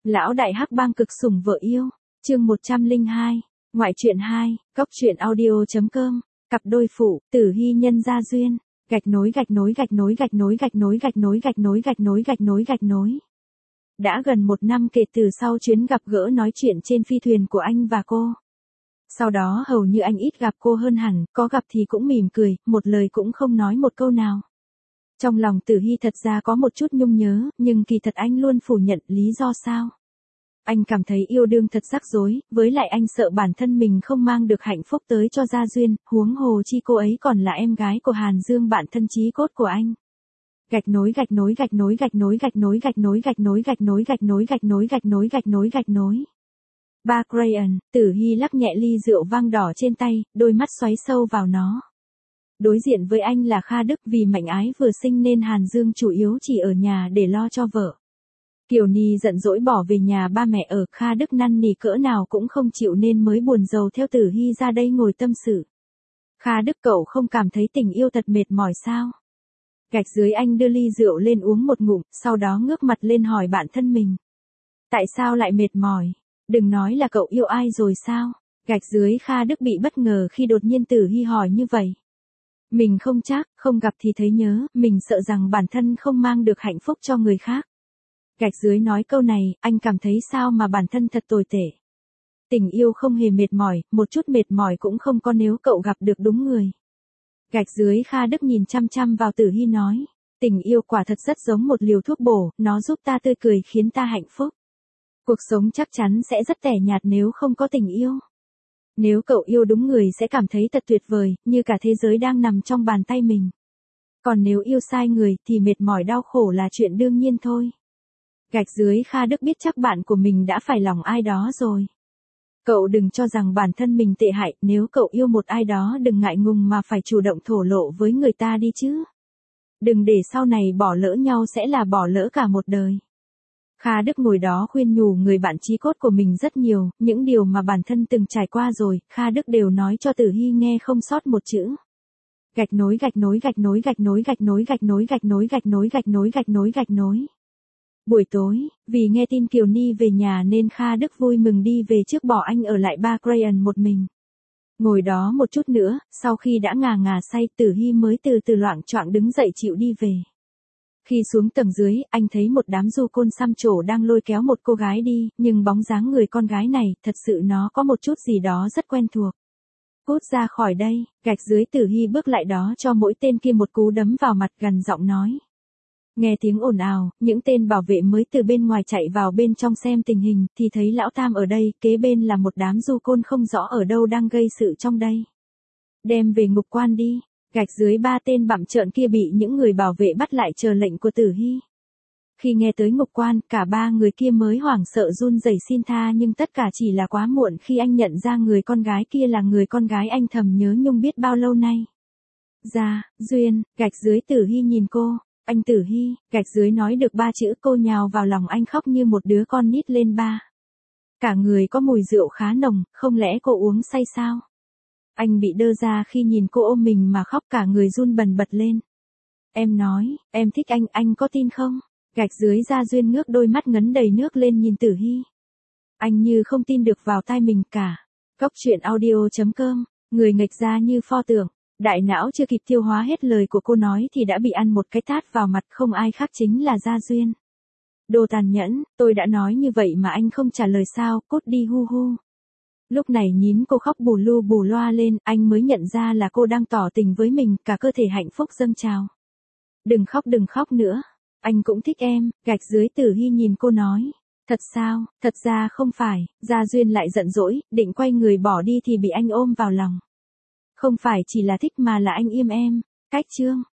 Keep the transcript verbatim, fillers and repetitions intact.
Lão đại hắc bang cực sủng vợ yêu, chương một trăm lẻ hai, ngoại truyện hai, cốc truyện audio chấm com, cặp đôi phụ, Tử Hy nhân gia duyên, gạch nối gạch nối gạch nối gạch nối gạch nối gạch nối gạch nối gạch nối gạch nối gạch nối. Đã gần một năm kể từ sau chuyến gặp gỡ nói chuyện trên phi thuyền của anh và cô. Sau đó hầu như anh ít gặp cô hơn hẳn, có gặp thì cũng mỉm cười, một lời cũng không nói một câu nào. Trong lòng Tử Hy thật ra có một chút nhung nhớ, nhưng kỳ thật anh luôn phủ nhận lý do sao. Anh cảm thấy yêu đương thật rắc rối, với lại anh sợ bản thân mình không mang được hạnh phúc tới cho gia duyên, huống hồ chi cô ấy còn là em gái của Hàn Dương bạn thân chí cốt của anh. Gạch nối gạch nối gạch nối gạch nối gạch nối gạch nối gạch nối gạch nối gạch nối gạch nối gạch nối gạch nối gạch nối. Ba Crayon, Tử Hy lắc nhẹ ly rượu vang đỏ trên tay, đôi mắt xoáy sâu vào nó. Đối diện với anh là Kha Đức, vì Mạnh Ái vừa sinh nên Hàn Dương chủ yếu chỉ ở nhà để lo cho vợ. Kiều Ni giận dỗi bỏ về nhà ba mẹ ở, Kha Đức năn nỉ cỡ nào cũng không chịu nên mới buồn rầu theo Tử Hy ra đây ngồi tâm sự. Kha Đức, cậu không cảm thấy tình yêu thật mệt mỏi sao? Gạch dưới anh đưa ly rượu lên uống một ngụm, sau đó ngước mặt lên hỏi bạn thân mình. Tại sao lại mệt mỏi? Đừng nói là cậu yêu ai rồi sao? Gạch dưới Kha Đức bị bất ngờ khi đột nhiên Tử Hy hỏi như vậy. Mình không chắc, không gặp thì thấy nhớ, mình sợ rằng bản thân không mang được hạnh phúc cho người khác. Gạch dưới nói câu này, anh cảm thấy sao mà bản thân thật tồi tệ. Tình yêu không hề mệt mỏi, một chút mệt mỏi cũng không có nếu cậu gặp được đúng người. Gạch dưới Kha Đức nhìn chăm chăm vào Tử Hy nói, tình yêu quả thật rất giống một liều thuốc bổ, nó giúp ta tươi cười khiến ta hạnh phúc. Cuộc sống chắc chắn sẽ rất tẻ nhạt nếu không có tình yêu. Nếu cậu yêu đúng người sẽ cảm thấy thật tuyệt vời, như cả thế giới đang nằm trong bàn tay mình. Còn nếu yêu sai người thì mệt mỏi đau khổ là chuyện đương nhiên thôi. Gạch dưới Kha Đức biết chắc bạn của mình đã phải lòng ai đó rồi. Cậu đừng cho rằng bản thân mình tệ hại, nếu cậu yêu một ai đó đừng ngại ngùng mà phải chủ động thổ lộ với người ta đi chứ. Đừng để sau này bỏ lỡ nhau sẽ là bỏ lỡ cả một đời. Kha Đức ngồi đó khuyên nhủ người bạn chí cốt của mình rất nhiều, những điều mà bản thân từng trải qua rồi, Kha Đức đều nói cho Tử Hy nghe không sót một chữ. Gạch nối gạch nối gạch nối gạch nối gạch nối gạch nối gạch nối gạch nối gạch nối gạch nối gạch nối. Buổi tối, vì nghe tin Kiều Ni về nhà nên Kha Đức vui mừng đi về trước bỏ anh ở lại Ba Crayon một mình. Ngồi đó một chút nữa, sau khi đã ngà ngà say, Tử Hy mới từ từ loạng choạng đứng dậy chịu đi về. Khi xuống tầng dưới, anh thấy một đám du côn xăm trổ đang lôi kéo một cô gái đi, nhưng bóng dáng người con gái này, thật sự nó có một chút gì đó rất quen thuộc. Cút ra khỏi đây, gạch dưới Tử Hy bước lại đó cho mỗi tên kia một cú đấm vào mặt, gằn giọng nói. Nghe tiếng ồn ào, những tên bảo vệ mới từ bên ngoài chạy vào bên trong xem tình hình, thì thấy lão Tam ở đây, kế bên là một đám du côn không rõ ở đâu đang gây sự trong đây. Đem về ngục quan đi. Gạch dưới ba tên bặm trợn kia bị những người bảo vệ bắt lại chờ lệnh của Tử Hy. Khi nghe tới ngục quan, cả ba người kia mới hoảng sợ run rẩy xin tha, nhưng tất cả chỉ là quá muộn khi anh nhận ra người con gái kia là người con gái anh thầm nhớ nhung biết bao lâu nay. Gia Duyên, gạch dưới Tử Hy nhìn cô. Anh Tử Hy, gạch dưới nói được ba chữ, cô nhào vào lòng anh khóc như một đứa con nít lên ba. Cả người có mùi rượu khá nồng, không lẽ cô uống say sao? Anh bị đơ ra khi nhìn cô ôm mình mà khóc, cả người run bần bật lên. Em nói, em thích anh, anh có tin không? Gạch dưới Gia Duyên ngước đôi mắt ngấn đầy nước lên nhìn Tử Hy. Anh như không tin được vào tai mình cả. Cốc truyện audio chấm com, người nghịch ra như pho tượng. Đại não chưa kịp tiêu hóa hết lời của cô nói thì đã bị ăn một cái tát vào mặt, không ai khác chính là Gia Duyên. Đồ tàn nhẫn, tôi đã nói như vậy mà anh không trả lời sao, cút đi hu hu. Lúc này nhìn cô khóc bù lu bù loa lên, anh mới nhận ra là cô đang tỏ tình với mình, cả cơ thể hạnh phúc dâng trào. Đừng khóc đừng khóc nữa, anh cũng thích em, gạch dưới Tử Hy nhìn cô nói. Thật sao, thật ra không phải, Gia Duyên lại giận dỗi, định quay người bỏ đi thì bị anh ôm vào lòng. Không phải chỉ là thích mà là anh yêu em. Cách chương.